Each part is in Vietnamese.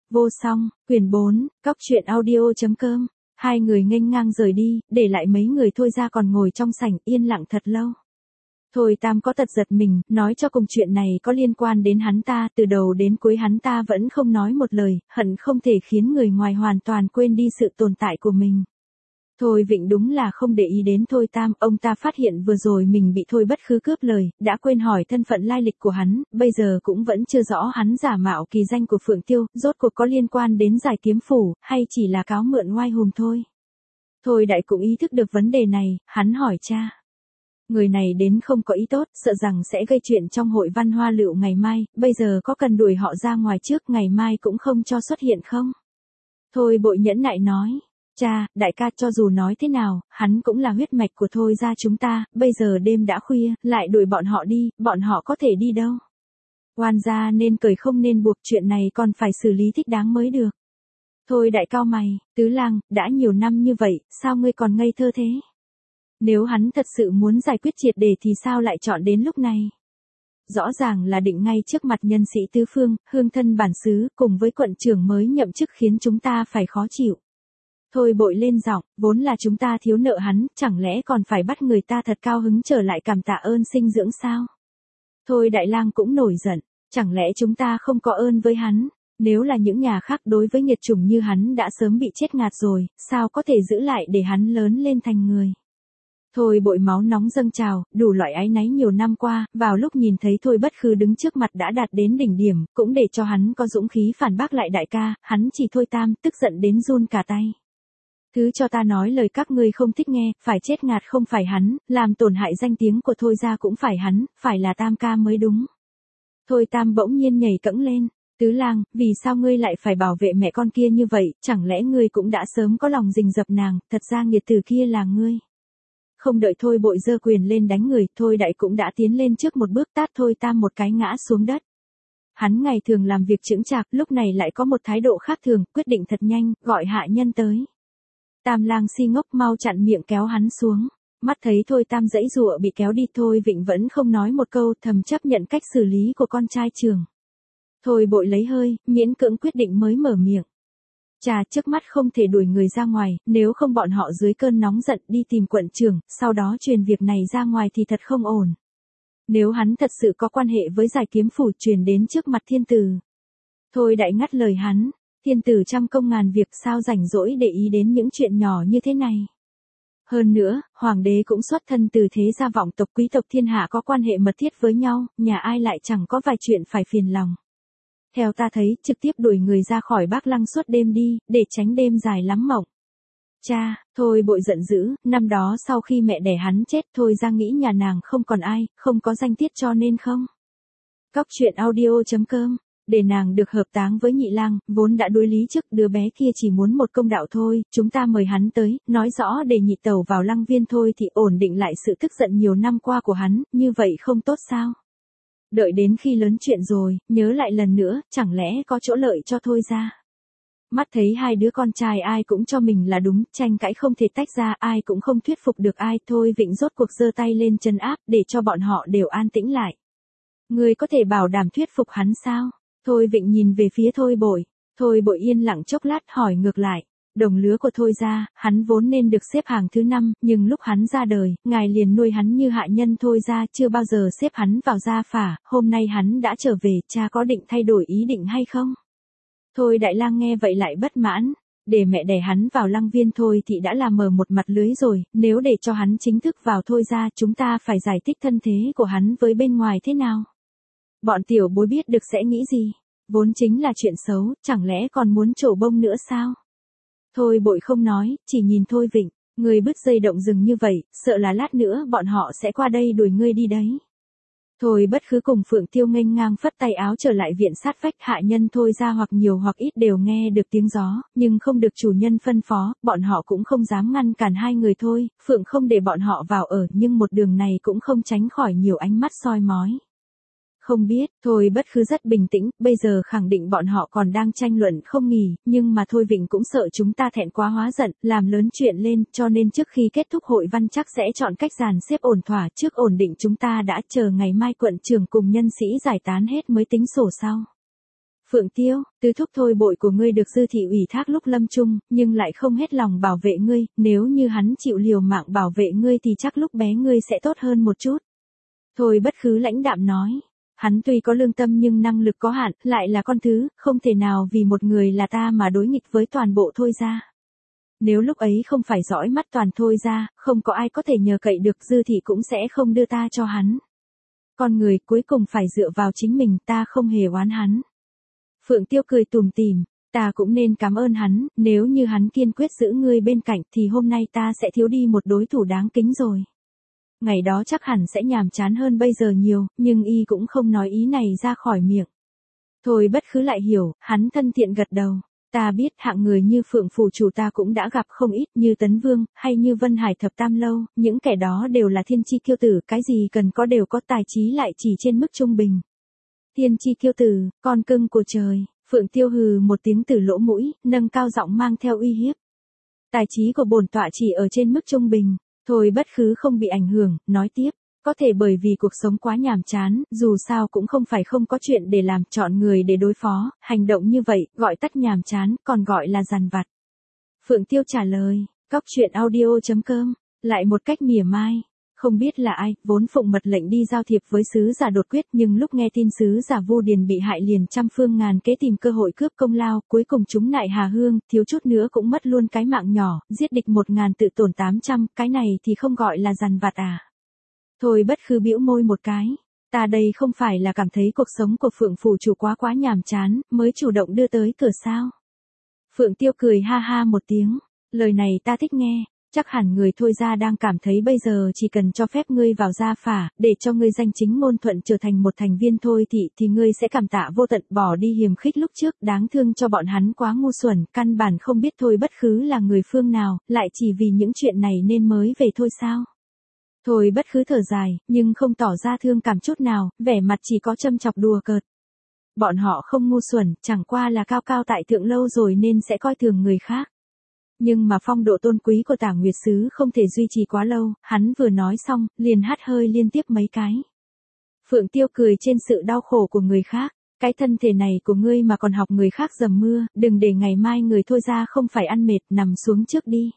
Vô song, quyển 4, cóc truyện audio.com. Hai người nghênh ngang rời đi, để lại mấy người Thôi ra còn ngồi trong sảnh yên lặng thật lâu. Thôi Tam có tật giật mình, nói cho cùng chuyện này có liên quan đến hắn ta, từ đầu đến cuối hắn ta vẫn không nói một lời, hận không thể khiến người ngoài hoàn toàn quên đi sự tồn tại của mình. Thôi Vịnh đúng là không để ý đến Thôi Tam, ông ta phát hiện vừa rồi mình bị Thôi Bất Khứ cướp lời, đã quên hỏi thân phận lai lịch của hắn, bây giờ cũng vẫn chưa rõ hắn giả mạo kỳ danh của Phượng Tiêu, rốt cuộc có liên quan đến giải kiếm phủ, hay chỉ là cáo mượn oai hùng thôi. Thôi Đại cũng ý thức được vấn đề này, hắn hỏi cha. Người này đến không có ý tốt, sợ rằng sẽ gây chuyện trong hội văn hoa lựu ngày mai, bây giờ có cần đuổi họ ra ngoài trước, ngày mai cũng không cho xuất hiện không? Thôi Bội nhẫn nại nói. Cha, đại ca cho dù nói thế nào, hắn cũng là huyết mạch của Thôi ra chúng ta, bây giờ đêm đã khuya, lại đuổi bọn họ đi, bọn họ có thể đi đâu. Oan gia nên cười không nên buộc, chuyện này còn phải xử lý thích đáng mới được. Thôi Đại cao mày, Tứ Lang, đã nhiều năm như vậy, sao ngươi còn ngây thơ thế? Nếu hắn thật sự muốn giải quyết triệt để thì sao lại chọn đến lúc này? Rõ ràng là định ngay trước mặt nhân sĩ tứ phương, hương thân bản xứ, cùng với quận trưởng mới nhậm chức khiến chúng ta phải khó chịu. Thôi Bội lên giọng, vốn là chúng ta thiếu nợ hắn, chẳng lẽ còn phải bắt người ta thật cao hứng trở lại cảm tạ ơn sinh dưỡng sao? Thôi Đại Lang cũng nổi giận, chẳng lẽ chúng ta không có ơn với hắn? Nếu là những nhà khác đối với nghiệt chủng như hắn đã sớm bị chết ngạt rồi, sao có thể giữ lại để hắn lớn lên thành người? Thôi Bội máu nóng dâng trào, đủ loại áy náy nhiều năm qua, vào lúc nhìn thấy Thôi Bất Khứ đứng trước mặt đã đạt đến đỉnh điểm, cũng để cho hắn có dũng khí phản bác lại đại ca, hắn chỉ Thôi Tam, tức giận đến run cả tay. Thứ cho ta nói lời các ngươi không thích nghe, phải chết ngạt không phải hắn, làm tổn hại danh tiếng của Thôi ra cũng phải hắn, phải là Tam ca mới đúng. Thôi Tam bỗng nhiên nhảy cẫng lên, Tứ Lang, vì sao ngươi lại phải bảo vệ mẹ con kia như vậy, chẳng lẽ ngươi cũng đã sớm có lòng rình rập nàng, thật ra nghiệt tử kia là ngươi. Không đợi Thôi Bội giơ quyền lên đánh người, Thôi Đại cũng đã tiến lên trước một bước tát Thôi Tam một cái ngã xuống đất. Hắn ngày thường làm việc chững chạc, lúc này lại có một thái độ khác thường, quyết định thật nhanh, gọi hạ nhân tới. Tam Lang si ngốc mau chặn miệng kéo hắn xuống. Mắt thấy Thôi Tam giãy giụa bị kéo đi, Thôi Vịnh vẫn không nói một câu, thầm chấp nhận cách xử lý của con trai trưởng. Thôi Bội lấy hơi, miễn cưỡng quyết định mới mở miệng. Cha, trước mắt không thể đuổi người ra ngoài, nếu không bọn họ dưới cơn nóng giận đi tìm quận trưởng, sau đó truyền việc này ra ngoài thì thật không ổn. Nếu hắn thật sự có quan hệ với giải kiếm phủ truyền đến trước mặt thiên tử. Thôi Đại ngắt lời hắn, thiên tử trăm công ngàn việc sao rảnh rỗi để ý đến những chuyện nhỏ như thế này. Hơn nữa, hoàng đế cũng xuất thân từ thế gia vọng tộc, quý tộc thiên hạ có quan hệ mật thiết với nhau, nhà ai lại chẳng có vài chuyện phải phiền lòng. Theo ta thấy, trực tiếp đuổi người ra khỏi Bác Lăng suốt đêm đi, để tránh đêm dài lắm mộng. Cha, Thôi Bội giận dữ, năm đó sau khi mẹ đẻ hắn chết, Thôi ra nghĩ nhà nàng không còn ai, không có danh tiết cho nên không. Cóc truyện audio.com, để nàng được hợp táng với Nhị Lang, vốn đã đối lý trước, đứa bé kia chỉ muốn một công đạo thôi, chúng ta mời hắn tới, nói rõ để Nhị tẩu vào Lăng Viên thôi thì ổn định lại sự tức giận nhiều năm qua của hắn, như vậy không tốt sao? Đợi đến khi lớn chuyện rồi, nhớ lại lần nữa, chẳng lẽ có chỗ lợi cho Thôi ra. Mắt thấy hai đứa con trai ai cũng cho mình là đúng, tranh cãi không thể tách ra, ai cũng không thuyết phục được ai, Thôi Vịnh rốt cuộc giơ tay lên trấn áp, để cho bọn họ đều an tĩnh lại. Ngươi có thể bảo đảm thuyết phục hắn sao? Thôi Vịnh nhìn về phía Thôi Bội. Thôi Bội yên lặng chốc lát hỏi ngược lại. Đồng lứa của Thôi ra, hắn vốn nên được xếp hàng thứ 5, nhưng lúc hắn ra đời, ngài liền nuôi hắn như hạ nhân Thôi ra, chưa bao giờ xếp hắn vào gia phả, hôm nay hắn đã trở về, cha có định thay đổi ý định hay không? Thôi Đại Lang nghe vậy lại bất mãn, để mẹ đẻ hắn vào Lăng Viên thôi thì đã là mở một mặt lưới rồi, nếu để cho hắn chính thức vào Thôi ra, chúng ta phải giải thích thân thế của hắn với bên ngoài thế nào? Bọn tiểu bối biết được sẽ nghĩ gì? Vốn chính là chuyện xấu, chẳng lẽ còn muốn trổ bông nữa sao? Thôi Bội không nói, chỉ nhìn Thôi Vịnh, người bứt dây động rừng như vậy, sợ là lát nữa bọn họ sẽ qua đây đuổi ngươi đi đấy. Thôi Bất Khứ cùng Phượng Tiêu nghênh ngang phất tay áo trở lại viện sát vách, hạ nhân Thôi ra hoặc nhiều hoặc ít đều nghe được tiếng gió, nhưng không được chủ nhân phân phó, bọn họ cũng không dám ngăn cản hai người Thôi, Phượng không để bọn họ vào ở, nhưng một đường này cũng không tránh khỏi nhiều ánh mắt soi mói. Không biết, Thôi Bất Khứ rất bình tĩnh, bây giờ khẳng định bọn họ còn đang tranh luận không nghỉ, nhưng mà Thôi Vịnh cũng sợ chúng ta thẹn quá hóa giận, làm lớn chuyện lên, cho nên trước khi kết thúc hội văn chắc sẽ chọn cách dàn xếp ổn thỏa, trước ổn định chúng ta đã chờ ngày mai quận trưởng cùng nhân sĩ giải tán hết mới tính sổ sau. Phượng Tiêu, tứ thúc thôi bội của ngươi được Dư thị ủy thác lúc lâm chung, nhưng lại không hết lòng bảo vệ ngươi, nếu như hắn chịu liều mạng bảo vệ ngươi thì chắc lúc bé ngươi sẽ tốt hơn một chút. Thôi Bất Khứ lãnh đạm nói. Hắn tuy có lương tâm nhưng năng lực có hạn, lại là con thứ, không thể nào vì một người là ta mà đối nghịch với toàn bộ Thôi gia. Nếu lúc ấy không phải dõi mắt toàn Thôi gia, không có ai có thể nhờ cậy được, Dư thị cũng sẽ không đưa ta cho hắn. Con người cuối cùng phải dựa vào chính mình, ta không hề oán hắn. Phượng Tiêu cười tủm tỉm, ta cũng nên cảm ơn hắn, nếu như hắn kiên quyết giữ ngươi bên cạnh thì hôm nay ta sẽ thiếu đi một đối thủ đáng kính rồi. Ngày đó chắc hẳn sẽ nhàm chán hơn bây giờ nhiều, nhưng y cũng không nói ý này ra khỏi miệng. Thôi Bất Khứ lại hiểu, hắn thân thiện gật đầu. Ta biết hạng người như Phượng phủ chủ ta cũng đã gặp không ít, như Tấn Vương, hay như Vân Hải Thập Tam Lâu, những kẻ đó đều là thiên chi kiêu tử, cái gì cần có đều có, tài trí lại chỉ trên mức trung bình. Thiên chi kiêu tử, con cưng của trời. Phượng Tiêu hừ một tiếng từ lỗ mũi, nâng cao giọng mang theo uy hiếp. Tài trí của bổn tọa chỉ ở trên mức trung bình. Thôi Bất Khứ không bị ảnh hưởng, nói tiếp. Có thể bởi vì cuộc sống quá nhàm chán, dù sao cũng không phải không có chuyện để làm, chọn người để đối phó, hành động như vậy, gọi tắt nhàm chán, còn gọi là dằn vặt. Phượng Tiêu trả lời, cóc truyện audio.com, lại một cách mỉa mai. Không biết là ai, vốn phụng mật lệnh đi giao thiệp với sứ giả Đột Quyết, nhưng lúc nghe tin sứ giả Vu Điền bị hại liền trăm phương ngàn kế tìm cơ hội cướp công lao, cuối cùng chúng nại Hà Hương, thiếu chút nữa cũng mất luôn cái mạng nhỏ, giết địch 1000 tự tổn 800, cái này thì không gọi là dằn vặt à? Thôi Bất Khứ bĩu môi một cái, ta đây không phải là cảm thấy cuộc sống của Phượng phủ chủ quá nhàm chán, mới chủ động đưa tới cửa sao? Phượng Tiêu cười ha ha một tiếng, lời này ta thích nghe. Chắc hẳn người Thôi gia đang cảm thấy bây giờ chỉ cần cho phép ngươi vào gia phả, để cho ngươi danh chính ngôn thuận trở thành một thành viên Thôi thị thì ngươi sẽ cảm tạ vô tận, bỏ đi hiềm khích lúc trước, đáng thương cho bọn hắn quá ngu xuẩn, căn bản không biết Thôi Bất Khứ là người phương nào, lại chỉ vì những chuyện này nên mới về thôi sao? Thôi Bất Khứ thở dài, nhưng không tỏ ra thương cảm chút nào, vẻ mặt chỉ có châm chọc đùa cợt. Bọn họ không ngu xuẩn, chẳng qua là cao cao tại thượng lâu rồi nên sẽ coi thường người khác. Nhưng mà phong độ tôn quý của Tả Nguyệt Sứ không thể duy trì quá lâu, hắn vừa nói xong, liền hắt hơi liên tiếp mấy cái. Phượng Tiêu cười trên sự đau khổ của người khác, cái thân thể này của ngươi mà còn học người khác dầm mưa, đừng để ngày mai người Thôi gia không phải ăn mệt, nằm xuống trước đi.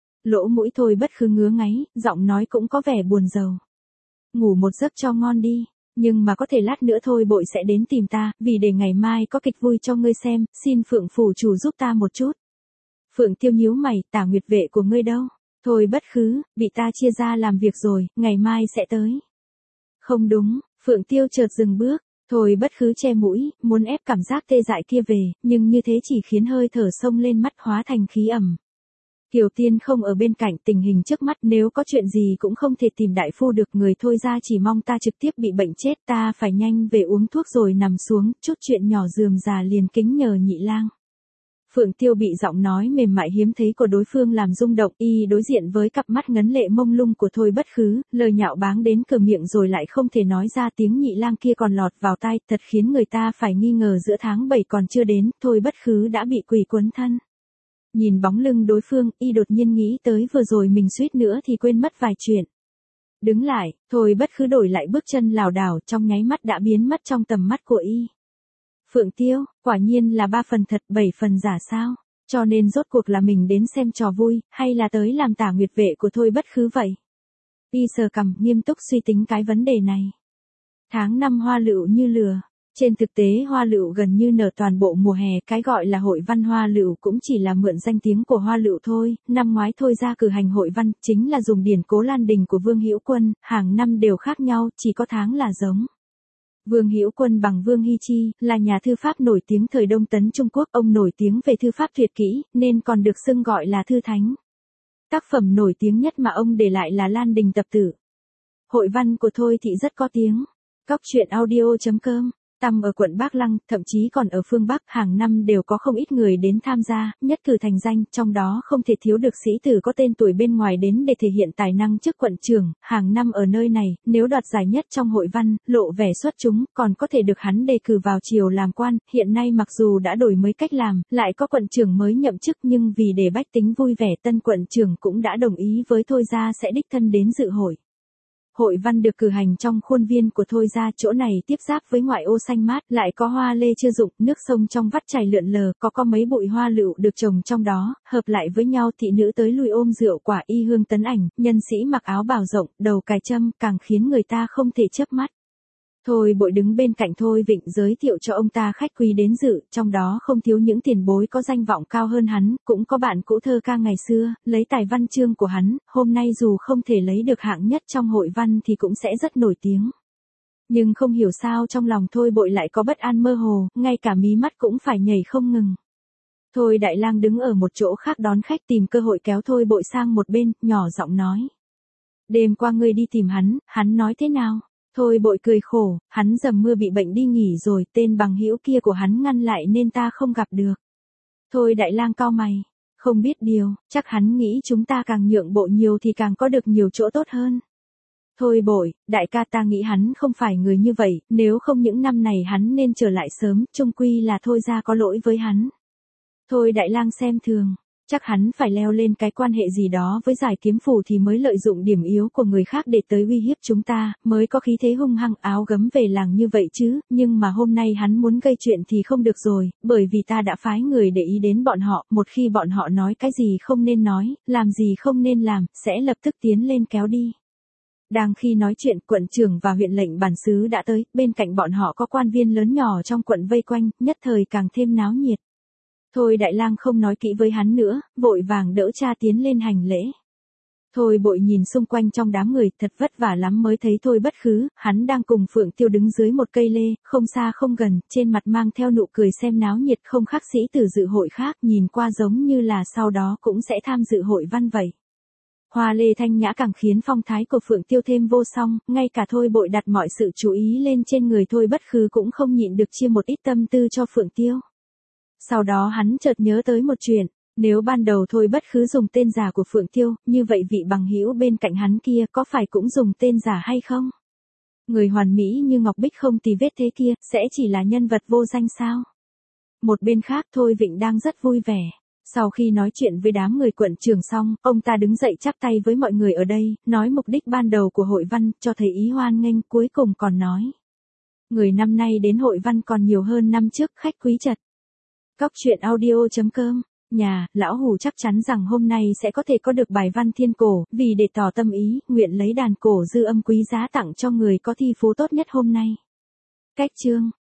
Lỗ mũi Thôi Bất Khứ ngứa ngáy, giọng nói cũng có vẻ buồn rầu. Ngủ một giấc cho ngon đi, nhưng mà có thể lát nữa Thôi bội sẽ đến tìm ta, vì để ngày mai có kịch vui cho ngươi xem, xin Phượng phủ chủ giúp ta một chút. Phượng Tiêu nhíu mày, Tả Nguyệt vệ của ngươi đâu? Thôi Bất Khứ, bị ta chia ra làm việc rồi, ngày mai sẽ tới. Không đúng, Phượng Tiêu chợt dừng bước, Thôi Bất Khứ che mũi, muốn ép cảm giác tê dại kia về, nhưng như thế chỉ khiến hơi thở sông lên mắt hóa thành khí ẩm. Kiều Tiên không ở bên cạnh, tình hình trước mắt nếu có chuyện gì cũng không thể tìm đại phu được, người Thôi gia chỉ mong ta trực tiếp bị bệnh chết, ta phải nhanh về uống thuốc rồi nằm xuống, chút chuyện nhỏ rườm rà liền kính nhờ nhị lang. Phượng Tiêu bị giọng nói mềm mại hiếm thấy của đối phương làm rung động, y đối diện với cặp mắt ngấn lệ mông lung của Thôi Bất Khứ, lời nhạo báng đến cửa miệng rồi lại không thể nói ra, tiếng nhị lang kia còn lọt vào tai, thật khiến người ta phải nghi ngờ giữa tháng 7 còn chưa đến, Thôi Bất Khứ đã bị quỷ quấn thân. Nhìn bóng lưng đối phương, y đột nhiên nghĩ tới vừa rồi mình suýt nữa thì quên mất vài chuyện. Đứng lại, Thôi Bất Khứ đổi lại bước chân lảo đảo, trong nháy mắt đã biến mất trong tầm mắt của y. Phượng Tiêu, quả nhiên là 3 phần thật 7 phần giả sao, cho nên rốt cuộc là mình đến xem trò vui, hay là tới làm Tả Nguyệt vệ của Thôi Bất Khứ vậy? Y sờ cằm, nghiêm túc suy tính cái vấn đề này. Tháng 5 hoa lựu như lừa. Trên thực tế hoa lựu gần như nở toàn bộ mùa hè, cái gọi là hội văn hoa lựu cũng chỉ là mượn danh tiếng của hoa lựu thôi. Năm ngoái Thôi gia cử hành hội văn, chính là dùng điển cố Lan Đình của Vương Hữu Quân, hàng năm đều khác nhau, chỉ có tháng là giống. Vương Hữu Quân bằng Vương Hy Chi, là nhà thư pháp nổi tiếng thời Đông Tấn Trung Quốc, ông nổi tiếng về thư pháp tuyệt kỹ, nên còn được xưng gọi là thư thánh. Tác phẩm nổi tiếng nhất mà ông để lại là Lan Đình tập tử. Hội văn của Thôi thị rất có tiếng. Cóc truyện audio.com, tầm ở quận Bắc Lăng, thậm chí còn ở phương Bắc, hàng năm đều có không ít người đến tham gia, nhất cử thành danh, trong đó không thể thiếu được sĩ tử có tên tuổi bên ngoài đến để thể hiện tài năng trước quận trưởng, hàng năm ở nơi này, nếu đoạt giải nhất trong hội văn, lộ vẻ xuất chúng, còn có thể được hắn đề cử vào triều làm quan, hiện nay mặc dù đã đổi mới cách làm, lại có quận trưởng mới nhậm chức nhưng vì để bách tính vui vẻ, tân quận trưởng cũng đã đồng ý với Thôi gia sẽ đích thân đến dự hội. Hội văn được cử hành trong khuôn viên của Thôi gia, chỗ này tiếp giáp với ngoại ô xanh mát, lại có hoa lê chưa rụng, nước sông trong vắt chảy lượn lờ, có mấy bụi hoa lựu được trồng trong đó, hợp lại với nhau thị nữ tới lui ôm rượu quả y hương tấn ảnh, nhân sĩ mặc áo bào rộng, đầu cài trâm, càng khiến người ta không thể chớp mắt. Thôi Bội đứng bên cạnh Thôi Vịnh giới thiệu cho ông ta khách quý đến dự, trong đó không thiếu những tiền bối có danh vọng cao hơn hắn, cũng có bạn cũ thơ ca ngày xưa, lấy tài văn chương của hắn, hôm nay dù không thể lấy được hạng nhất trong hội văn thì cũng sẽ rất nổi tiếng. Nhưng không hiểu sao trong lòng Thôi Bội lại có bất an mơ hồ, ngay cả mí mắt cũng phải nhảy không ngừng. Thôi Đại Lang đứng ở một chỗ khác đón khách, tìm cơ hội kéo Thôi Bội sang một bên, nhỏ giọng nói. Đêm qua ngươi đi tìm hắn nói thế nào? Thôi Bội cười khổ, hắn dầm mưa bị bệnh đi nghỉ rồi, tên bằng hữu kia của hắn ngăn lại nên ta không gặp được. Thôi Đại Lang cau mày, không biết điều, chắc hắn nghĩ chúng ta càng nhượng bộ nhiều thì càng có được nhiều chỗ tốt hơn. Thôi Bội, đại ca ta nghĩ hắn không phải người như vậy, nếu không những năm này hắn nên trở lại sớm, chung quy là Thôi gia có lỗi với hắn. Thôi Đại Lang xem thường. Chắc hắn phải leo lên cái quan hệ gì đó với Giải Kiếm Phủ thì mới lợi dụng điểm yếu của người khác để tới uy hiếp chúng ta, mới có khí thế hung hăng áo gấm về làng như vậy chứ, nhưng mà hôm nay hắn muốn gây chuyện thì không được rồi, bởi vì ta đã phái người để ý đến bọn họ, một khi bọn họ nói cái gì không nên nói, làm gì không nên làm, sẽ lập tức tiến lên kéo đi. Đang khi nói chuyện, quận trưởng và huyện lệnh bản xứ đã tới, bên cạnh bọn họ có quan viên lớn nhỏ trong quận vây quanh, nhất thời càng thêm náo nhiệt. Thôi Đại Lang không nói kỹ với hắn nữa, vội vàng đỡ cha tiến lên hành lễ. Thôi Bội nhìn xung quanh trong đám người, thật vất vả lắm mới thấy Thôi Bất Khứ, hắn đang cùng Phượng Tiêu đứng dưới một cây lê, không xa không gần, trên mặt mang theo nụ cười xem náo nhiệt, không khác sĩ tử dự hội khác, nhìn qua giống như là sau đó cũng sẽ tham dự hội văn vậy. Hoa lê thanh nhã càng khiến phong thái của Phượng Tiêu thêm vô song, ngay cả Thôi Bội đặt mọi sự chú ý lên trên người Thôi Bất Khứ cũng không nhịn được chia một ít tâm tư cho Phượng Tiêu. Sau đó hắn chợt nhớ tới một chuyện, nếu ban đầu Thôi Bất Khứ dùng tên giả của Phượng Tiêu, như vậy vị bằng hữu bên cạnh hắn kia có phải cũng dùng tên giả hay không? Người hoàn mỹ như Ngọc Bích không tì vết thế kia, sẽ chỉ là nhân vật vô danh sao? Một bên khác Thôi Vịnh đang rất vui vẻ. Sau khi nói chuyện với đám người quận trưởng xong, ông ta đứng dậy chắp tay với mọi người ở đây, nói mục đích ban đầu của hội văn, cho thấy ý hoan nghênh, cuối cùng còn nói. Người năm nay đến hội văn còn nhiều hơn năm trước, khách quý chật. Cóc truyện audio.com, lão Hủ chắc chắn rằng hôm nay sẽ có thể có được bài văn thiên cổ, vì để tỏ tâm ý, nguyện lấy đàn cổ dư âm quý giá tặng cho người có thi phú tốt nhất hôm nay. Cách chương